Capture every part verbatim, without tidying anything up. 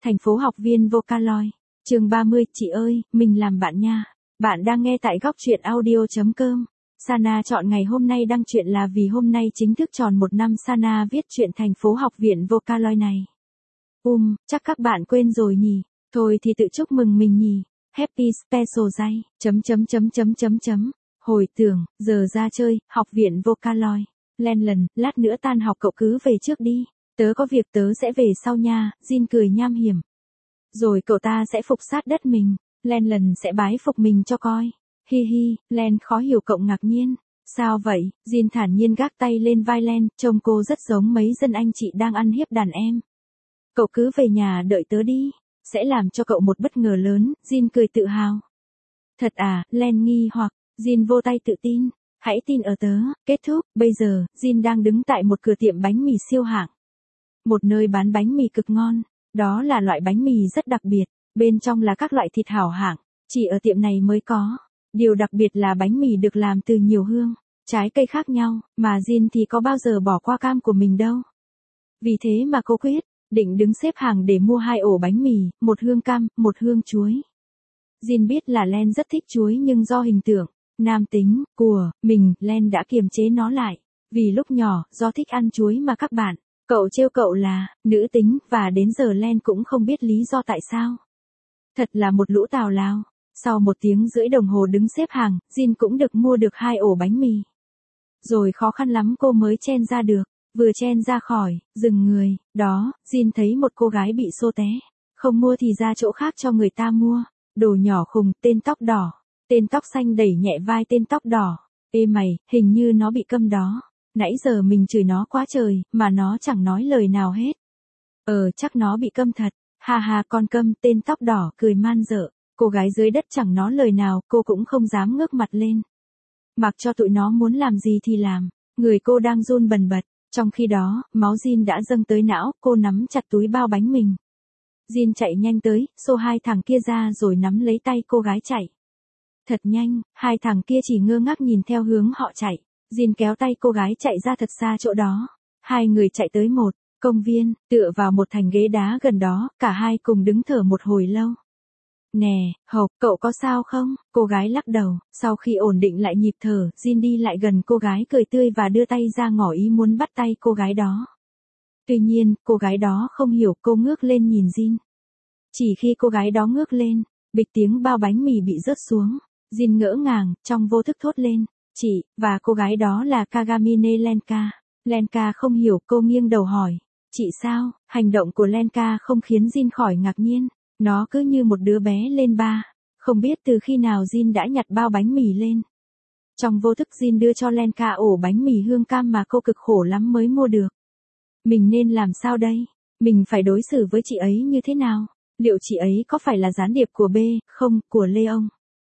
Thành phố học viên Vocaloid. Chương ba mươi, chị ơi, mình làm bạn nha. Bạn đang nghe tại góc truyện audio chấm com. Sana chọn ngày hôm nay đăng truyện là vì hôm nay chính thức tròn một năm Sana viết truyện Thành phố học viện Vocaloid này. Um, chắc các bạn quên rồi nhỉ. Thôi thì tự chúc mừng mình nhỉ. Happy Special Day, chấm chấm chấm chấm chấm chấm. Hồi tưởng, giờ ra chơi, học viện Vocaloid. Lennon, lát nữa tan học cậu cứ về trước đi. Tớ có việc tớ sẽ về sau nha, Jin cười nham hiểm. Rồi cậu ta sẽ phục sát đất mình, Lennon sẽ bái phục mình cho coi. Hi hi, Len khó hiểu cậu ngạc nhiên. Sao vậy? Jin thản nhiên gác tay lên vai Len, trông cô rất giống mấy dân anh chị đang ăn hiếp đàn em. Cậu cứ về nhà đợi tớ đi, sẽ làm cho cậu một bất ngờ lớn, Jin cười tự hào. Thật à, Len nghi hoặc, Jin vô tay tự tin. Hãy tin ở tớ. Kết thúc, bây giờ, Jin đang đứng tại một cửa tiệm bánh mì siêu hạng. Một nơi bán bánh mì cực ngon. Đó là loại bánh mì rất đặc biệt. Bên trong là các loại thịt hảo hạng. Chỉ ở tiệm này mới có. Điều đặc biệt là bánh mì được làm từ nhiều hương, trái cây khác nhau. Mà Jin thì có bao giờ bỏ qua cam của mình đâu. Vì thế mà cô quyết định đứng xếp hàng để mua hai ổ bánh mì. Một hương cam, một hương chuối. Jin biết là Len rất thích chuối nhưng do hình tượng nam tính của mình, Len đã kiềm chế nó lại. Vì lúc nhỏ, do thích ăn chuối mà các bạn, cậu trêu cậu là nữ tính, và đến giờ Len cũng không biết lý do tại sao. Thật là một lũ tào lao. Sau một tiếng rưỡi đồng hồ đứng xếp hàng, Jin cũng được mua được hai ổ bánh mì. Rồi khó khăn lắm cô mới chen ra được. Vừa chen ra khỏi, dừng người, đó, Jin thấy một cô gái bị xô té. Không mua thì ra chỗ khác cho người ta mua. Đồ nhỏ khùng, tên tóc đỏ. Tên tóc xanh đẩy nhẹ vai tên tóc đỏ. Ê mày, hình như nó bị câm đó. Nãy giờ mình chửi nó quá trời, mà nó chẳng nói lời nào hết. Ờ, chắc nó bị câm thật. Ha ha, con câm, tên tóc đỏ cười man dợ. Cô gái dưới đất chẳng nói lời nào, cô cũng không dám ngước mặt lên. Mặc cho tụi nó muốn làm gì thì làm. Người cô đang run bần bật. Trong khi đó, máu Jin đã dâng tới não, cô nắm chặt túi bao bánh mình. Jin chạy nhanh tới, xô hai thằng kia ra rồi nắm lấy tay cô gái chạy. Thật nhanh, hai thằng kia chỉ ngơ ngác nhìn theo hướng họ chạy. Jin kéo tay cô gái chạy ra thật xa chỗ đó. Hai người chạy tới một công viên, tựa vào một thành ghế đá gần đó, cả hai cùng đứng thở một hồi lâu. Nè, Hộc, cậu có sao không? Cô gái lắc đầu. Sau khi ổn định lại nhịp thở, Jin đi lại gần cô gái cười tươi và đưa tay ra ngỏ ý muốn bắt tay cô gái đó. Tuy nhiên, cô gái đó không hiểu, cô ngước lên nhìn Jin. Chỉ khi cô gái đó ngước lên, bịch tiếng bao bánh mì bị rớt xuống. Jin ngỡ ngàng, trong vô thức thốt lên. Chị, và cô gái đó là Kagamine Lenka. Lenka không hiểu, cô nghiêng đầu hỏi. Chị sao? Hành động của Lenka không khiến Jin khỏi ngạc nhiên. Nó cứ như một đứa bé lên ba. Không biết từ khi nào Jin đã nhặt bao bánh mì lên. Trong vô thức Jin đưa cho Lenka ổ bánh mì hương cam mà cô cực khổ lắm mới mua được. Mình nên làm sao đây? Mình phải đối xử với chị ấy như thế nào? Liệu chị ấy có phải là gián điệp của B, không, của Leon?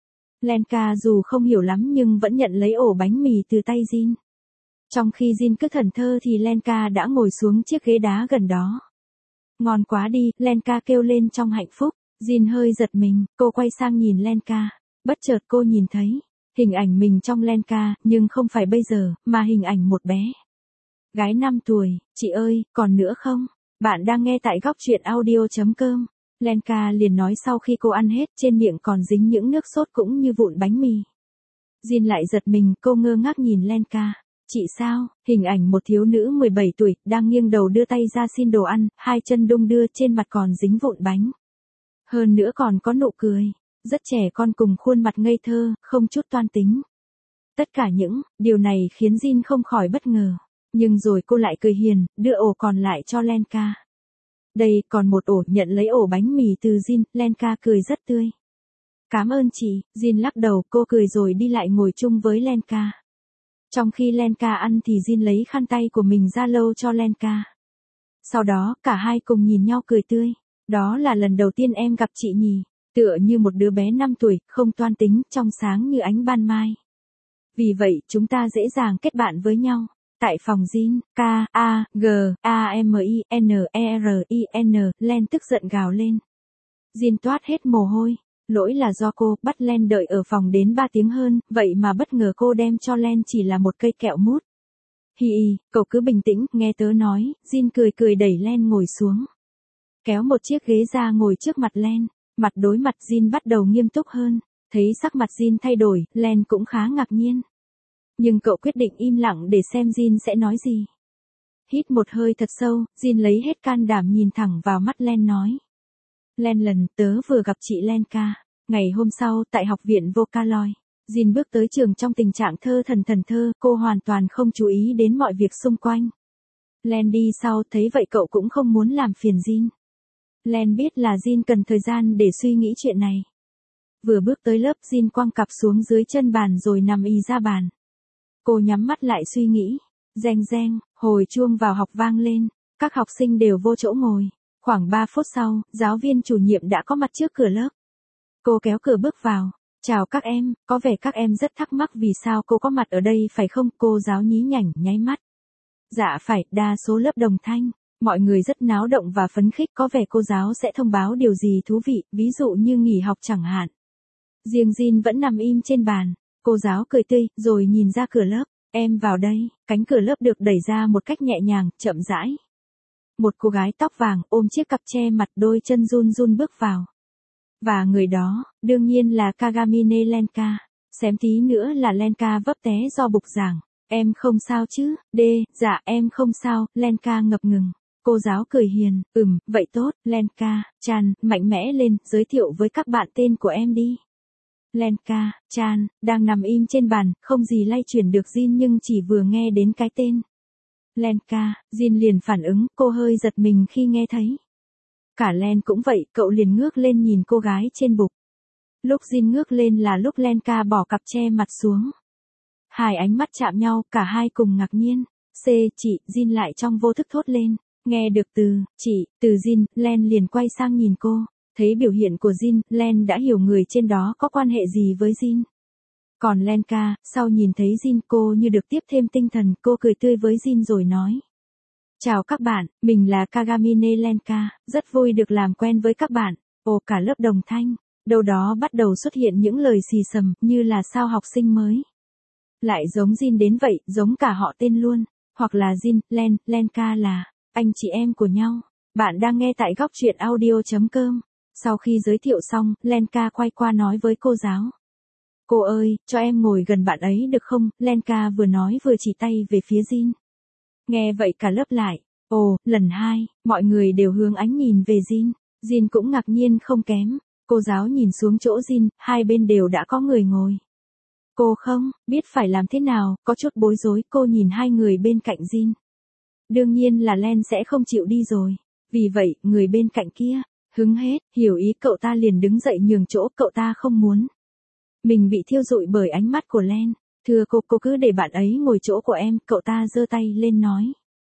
Lenka dù không hiểu lắm nhưng vẫn nhận lấy ổ bánh mì từ tay Jin. Trong khi Jin cứ thẫn thờ thì Lenka đã ngồi xuống chiếc ghế đá gần đó. Ngon quá đi, Lenka kêu lên trong hạnh phúc. Jin hơi giật mình, cô quay sang nhìn Lenka. Bất chợt cô nhìn thấy hình ảnh mình trong Lenka, nhưng không phải bây giờ, mà hình ảnh một bé gái năm tuổi. Chị ơi, còn nữa không? Bạn đang nghe tại góc truyện audio chấm com. Lenka liền nói sau khi cô ăn hết, trên miệng còn dính những nước sốt cũng như vụn bánh mì. Jin lại giật mình, cô ngơ ngác nhìn Lenka. Chị sao? Hình ảnh một thiếu nữ mười bảy tuổi, đang nghiêng đầu đưa tay ra xin đồ ăn, hai chân đung đưa, trên mặt còn dính vụn bánh. Hơn nữa còn có nụ cười. Rất trẻ con cùng khuôn mặt ngây thơ, không chút toan tính. Tất cả những điều này khiến Jin không khỏi bất ngờ. Nhưng rồi cô lại cười hiền, đưa ổ còn lại cho Lenka. Đây, còn một ổ, nhận lấy ổ bánh mì từ Jin, Lenka cười rất tươi. Cảm ơn chị, Jin lắc đầu, cô cười rồi đi lại ngồi chung với Lenka. Trong khi Lenka ăn thì Jin lấy khăn tay của mình ra lau cho Lenka. Sau đó, cả hai cùng nhìn nhau cười tươi. Đó là lần đầu tiên em gặp chị nhỉ, tựa như một đứa bé năm tuổi, không toan tính, trong sáng như ánh ban mai. Vì vậy, chúng ta dễ dàng kết bạn với nhau. Tại phòng Jin, K, A, G, A, M, I, N, E, R, I, N, Len tức giận gào lên. Jin toát hết mồ hôi. Lỗi là do cô, bắt Len đợi ở phòng đến ba tiếng hơn, vậy mà bất ngờ cô đem cho Len chỉ là một cây kẹo mút. Hi hi, cậu cứ bình tĩnh, nghe tớ nói, Jin cười cười đẩy Len ngồi xuống. kéo một chiếc ghế ra ngồi trước mặt Len, mặt đối mặt Jin bắt đầu nghiêm túc hơn, thấy sắc mặt Jin thay đổi, Len cũng khá ngạc nhiên. Nhưng cậu quyết định im lặng để xem Jin sẽ nói gì. Hít một hơi thật sâu, Jin lấy hết can đảm nhìn thẳng vào mắt Len nói. Len lần, tớ vừa gặp chị Lenka. Ngày hôm sau, tại học viện Vocaloid, Jin bước tới trường trong tình trạng thơ thần thần thơ, cô hoàn toàn không chú ý đến mọi việc xung quanh. Len đi sau, thấy vậy cậu cũng không muốn làm phiền Jin. Len biết là Jin cần thời gian để suy nghĩ chuyện này. Vừa bước tới lớp, Jin quăng cặp xuống dưới chân bàn rồi nằm ì ra bàn. Cô nhắm mắt lại suy nghĩ. Reng reng, hồi chuông vào học vang lên, các học sinh đều vô chỗ ngồi. Khoảng ba phút sau, giáo viên chủ nhiệm đã có mặt trước cửa lớp. Cô kéo cửa bước vào. Chào các em, có vẻ các em rất thắc mắc vì sao cô có mặt ở đây phải không? Cô giáo nhí nhảnh nháy mắt. Dạ phải, đa số lớp đồng thanh. Mọi người rất náo động và phấn khích, có vẻ cô giáo sẽ thông báo điều gì thú vị, ví dụ như nghỉ học chẳng hạn. Riêng Jin vẫn nằm im trên bàn. Cô giáo cười tươi, rồi nhìn ra cửa lớp. Em vào đây, cánh cửa lớp được đẩy ra một cách nhẹ nhàng, chậm rãi. Một cô gái tóc vàng ôm chiếc cặp che mặt, đôi chân run run bước vào. Và người đó, đương nhiên là Kagamine Lenka. Xém tí nữa là Lenka vấp té do bục giảng. Em không sao chứ? Đê, dạ em không sao, Lenka ngập ngừng. Cô giáo cười hiền, ừm, vậy tốt, Lenka, Chan, mạnh mẽ lên, giới thiệu với các bạn tên của em đi. Lenka, Chan, đang nằm im trên bàn, không gì lay chuyển được Jin nhưng chỉ vừa nghe đến cái tên. Lenka, Jin liền phản ứng, cô hơi giật mình khi nghe thấy. Cả Len cũng vậy, cậu liền ngước lên nhìn cô gái trên bục. Lúc Jin ngước lên là lúc Lenka bỏ cặp che mặt xuống. Hai ánh mắt chạm nhau, cả hai cùng ngạc nhiên. C, chị, Jin lại trong vô thức thốt lên. Nghe được từ, chị, từ Jin, Len liền quay sang nhìn cô. Thấy biểu hiện của Jin, Len đã hiểu người trên đó có quan hệ gì với Jin. Còn Lenka, sau nhìn thấy Jin cô như được tiếp thêm tinh thần, cô cười tươi với Jin rồi nói. Chào các bạn, mình là Kagamine Lenka, rất vui được làm quen với các bạn. Ồ, cả lớp đồng thanh, đâu đó bắt đầu xuất hiện những lời xì xầm, như là sao học sinh mới. Lại giống Jin đến vậy, giống cả họ tên luôn, hoặc là Jin, Len, Lenka là anh chị em của nhau. Bạn đang nghe tại góc truyện audio chấm com. Sau khi giới thiệu xong, Lenka quay qua nói với cô giáo. Cô ơi, cho em ngồi gần bạn ấy được không? Lenka vừa nói vừa chỉ tay về phía Jin. Nghe vậy cả lớp lại. Ồ, lần hai, mọi người đều hướng ánh nhìn về Jin. Jin cũng ngạc nhiên không kém. Cô giáo nhìn xuống chỗ Jin, hai bên đều đã có người ngồi. Cô không biết phải làm thế nào, có chút bối rối, cô nhìn hai người bên cạnh Jin. Đương nhiên là Len sẽ không chịu đi rồi. Vì vậy, người bên cạnh kia, hứng hết, hiểu ý cậu ta liền đứng dậy nhường chỗ, cậu ta không muốn. Mình bị thiêu dụi bởi ánh mắt của Len. Thưa cô, cô cứ để bạn ấy ngồi chỗ của em, cậu ta giơ tay lên nói.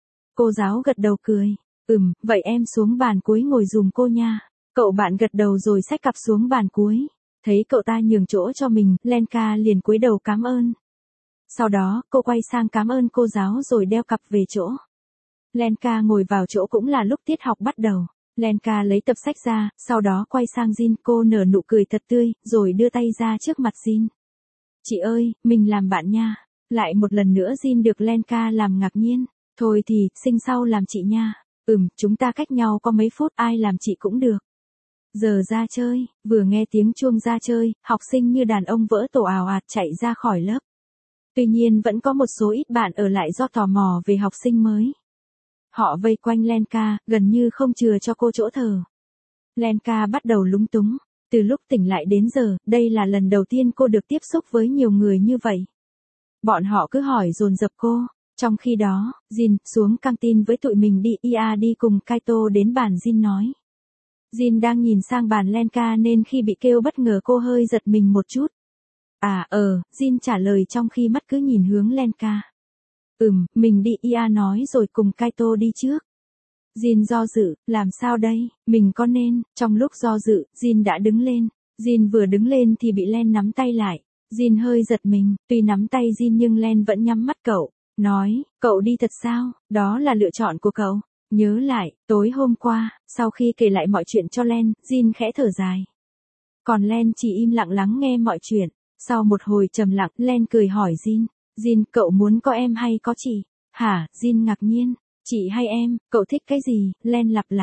Cô giáo gật đầu cười. Ừm, vậy em xuống bàn cuối ngồi dùm cô nha. Cậu bạn gật đầu rồi xách cặp xuống bàn cuối. Thấy cậu ta nhường chỗ cho mình, Lenka liền cúi đầu cảm ơn. Sau đó, cô quay sang cảm ơn cô giáo rồi đeo cặp về chỗ. Lenka ngồi vào chỗ cũng là lúc tiết học bắt đầu. Lenka lấy tập sách ra, sau đó quay sang Jin, cô nở nụ cười thật tươi, rồi đưa tay ra trước mặt Jin. Chị ơi, mình làm bạn nha. Lại một lần nữa Jin được Lenka làm ngạc nhiên. Thôi thì, sinh sau làm chị nha. Ừm, chúng ta cách nhau có mấy phút, ai làm chị cũng được. Giờ ra chơi, vừa nghe tiếng chuông ra chơi, học sinh như đàn ông vỡ tổ ào ạt chạy ra khỏi lớp. Tuy nhiên vẫn có một số ít bạn ở lại do tò mò về học sinh mới. Họ vây quanh Lenka, gần như không chừa cho cô chỗ thở. Lenka bắt đầu lúng túng. Từ lúc tỉnh lại đến giờ, đây là lần đầu tiên cô được tiếp xúc với nhiều người như vậy. Bọn họ cứ hỏi dồn dập cô. Trong khi đó, Jin xuống căng tin với tụi mình đi, ia đi cùng Kaito đến bàn Jin nói. Jin đang nhìn sang bàn Lenka nên khi bị kêu bất ngờ cô hơi giật mình một chút. À ờ, Jin trả lời trong khi mắt cứ nhìn hướng Lenka. Ừm, mình đi, ia nói rồi cùng Kaito đi trước. Jin do dự, làm sao đây, mình có nên, trong lúc do dự, Jin đã đứng lên. Jin vừa đứng lên thì bị Len nắm tay lại. Jin hơi giật mình, tuy nắm tay Jin nhưng Len vẫn nhắm mắt cậu. Nói, cậu đi thật sao, đó là lựa chọn của cậu. Nhớ lại, tối hôm qua, sau khi kể lại mọi chuyện cho Len, Jin khẽ thở dài. Còn Len chỉ im lặng lắng nghe mọi chuyện. Sau một hồi trầm lặng, Len cười hỏi Jin. Jin, cậu muốn có em hay có chị? Hả, Jin ngạc nhiên. Chị hay em, cậu thích cái gì? Len lặp lại.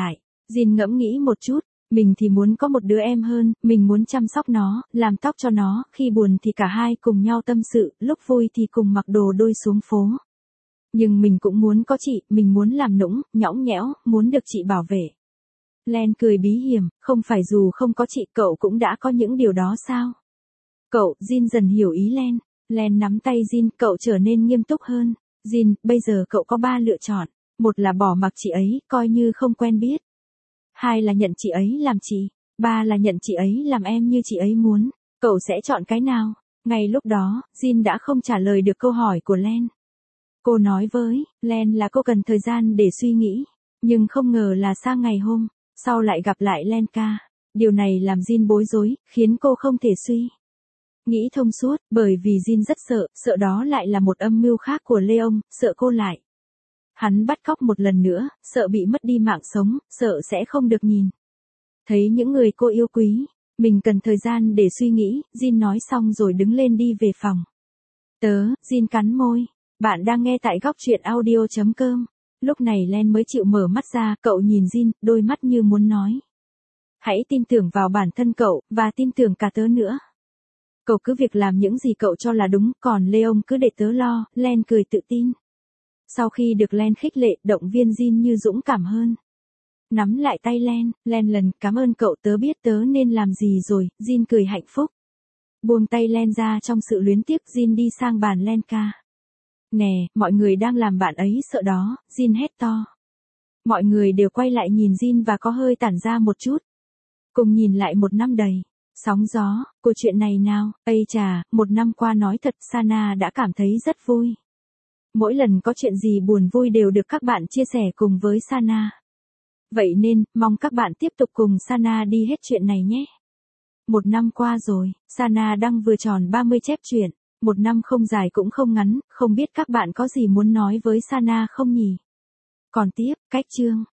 Jin ngẫm nghĩ một chút, mình thì muốn có một đứa em hơn, mình muốn chăm sóc nó, làm tóc cho nó, khi buồn thì cả hai cùng nhau tâm sự, lúc vui thì cùng mặc đồ đôi xuống phố. Nhưng mình cũng muốn có chị, mình muốn làm nũng, nhõng nhẽo, muốn được chị bảo vệ. Len cười bí hiểm, không phải dù không có chị cậu cũng đã có những điều đó sao? Cậu, Jin dần hiểu ý Len. Len nắm tay Jin, cậu trở nên nghiêm túc hơn. Jin, bây giờ cậu có ba lựa chọn. Một là bỏ mặc chị ấy, coi như không quen biết. Hai là nhận chị ấy làm chị. Ba là nhận chị ấy làm em như chị ấy muốn. Cậu sẽ chọn cái nào? Ngay lúc đó, Jin đã không trả lời được câu hỏi của Len. Cô nói với Len là cô cần thời gian để suy nghĩ. Nhưng không ngờ là sang ngày hôm sau lại gặp lại Len ca. Điều này làm Jin bối rối, khiến cô không thể suy nghĩ thông suốt, bởi vì Jin rất sợ, sợ đó lại là một âm mưu khác của Leon, sợ cô lại. Hắn bắt cóc một lần nữa, sợ bị mất đi mạng sống, sợ sẽ không được nhìn thấy những người cô yêu quý. Mình cần thời gian để suy nghĩ, Jin nói xong rồi đứng lên đi về phòng. Tớ, Jin cắn môi. Bạn đang nghe tại góc truyện audio chấm com. Lúc này Len mới chịu mở mắt ra, cậu nhìn Jin, đôi mắt như muốn nói. Hãy tin tưởng vào bản thân cậu, và tin tưởng cả tớ nữa. Cậu cứ việc làm những gì cậu cho là đúng, còn Leon cứ để tớ lo, Len cười tự tin. Sau khi được Len khích lệ, động viên Jin như dũng cảm hơn. Nắm lại tay Len, Len lần, cảm ơn cậu, tớ biết tớ nên làm gì rồi, Jin cười hạnh phúc. Buông tay Len ra trong sự luyến tiếc, Jin đi sang bàn Len ca. Nè, mọi người đang làm bạn ấy sợ đó, Jin hét to. Mọi người đều quay lại nhìn Jin và có hơi tản ra một chút. Cùng nhìn lại một năm đầy sóng gió, của chuyện này nào, ây chà, một năm qua nói thật Sana đã cảm thấy rất vui. Mỗi lần có chuyện gì buồn vui đều được các bạn chia sẻ cùng với Sana. Vậy nên, mong các bạn tiếp tục cùng Sana đi hết chuyện này nhé. Một năm qua rồi, Sana đang vừa tròn ba mươi chép truyện. Một năm không dài cũng không ngắn, không biết các bạn có gì muốn nói với Sana không nhỉ? Còn tiếp, cách chương.